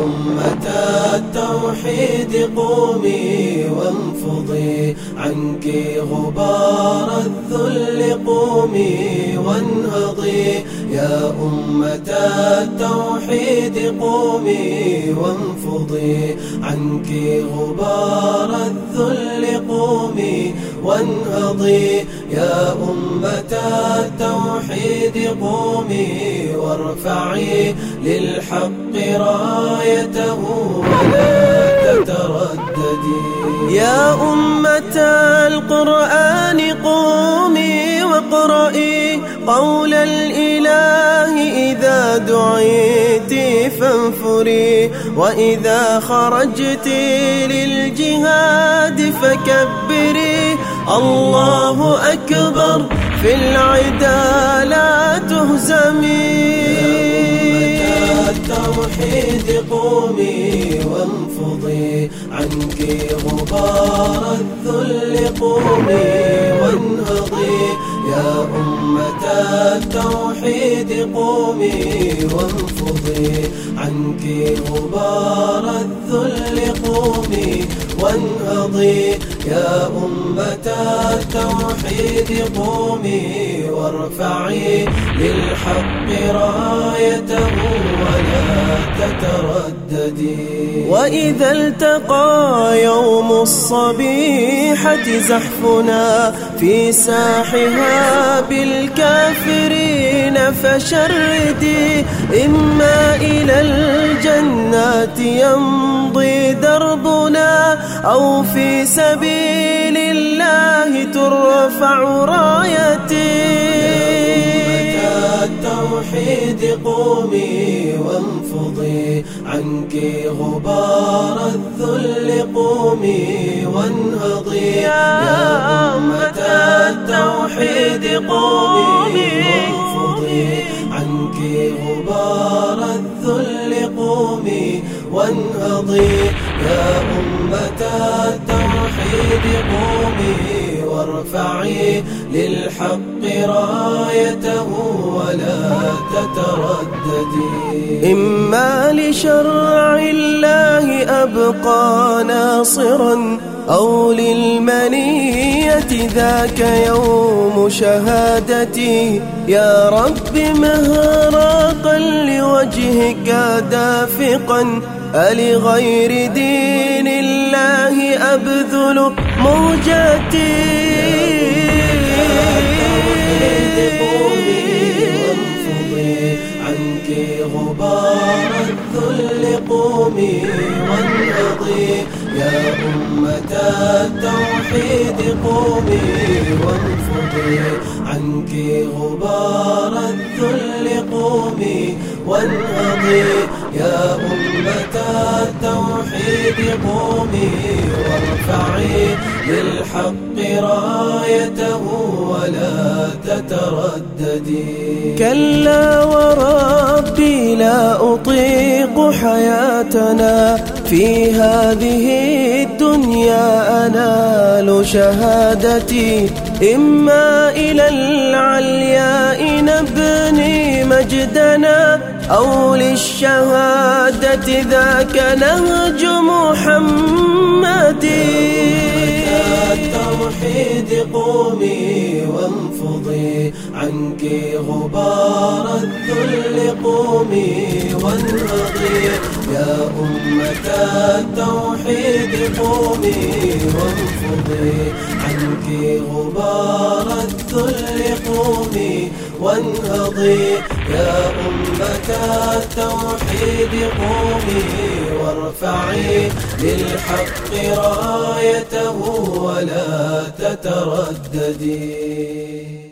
أمة التوحيد قومي وانفضي عنك غبار الذل قومي وانهضي يا أمة التوحيد قومي وانفضي عنك غبار الذل قومي وانهضي يا أمة التوحيد قومي وارفعي للحق رايته ولا تترددي يا أمة القرآن قومي واقرئي قول الإله إذا دعيت فانفري وإذا خرجت للجهاد فكبري الله أكبر في العدا لا تهزمي يا أمة التوحيد قومي وانفضي عنك غبار الذل قومي وانهضي يا أمة التوحيد قومي وانفضي عنك غبار الذل قومي وانهضي يا أمة التوحيد قومي وارفعي للحق رايته ولا تترددي وإذا التقى يوم الصبيحة زحفنا في ساحها بالكافرين فشردي إما إلى الجنات يمضي دربنا أو في سبيل الله ترفع رايتي التوحيد قومي وانفضي عنك غبار الذل قومي وانهضي يا أمة التوحيد قومي وانفضي عنك غبار الذل قومي وانهضي يا أمة التوحيد قومي وارفعي للحق رايته ولا تترددي إما لشرع الله أبقى ناصرا أو للمنية ذاك يوم شهادتي يا رب مهراقا لوجهك دافقا ألغير دين الله أبذل موجتي عنك غبار الذل قومي وانهضي يا أمة التوحيد قومي وانفضي عنك غبار الذل قومي وانهضي يا أمة التوحيد قومي وارفعي للحق رايته ولا تترددي كلا وربي لا أطيق حياتنا في هذه الدنيا أنال شهادتي إما إلى العلياء نبني مجدنا أو للشهادة ذاك نهج محمد التوحيد قومي وانفضي عنك غبار الذل قومي وانهضي يا أمة التوحيد قومي وانفضي عنك غبار الذل قومي وانهضي يا أمة التوحيد قومي وارفعي للحق رايته ولا تترددي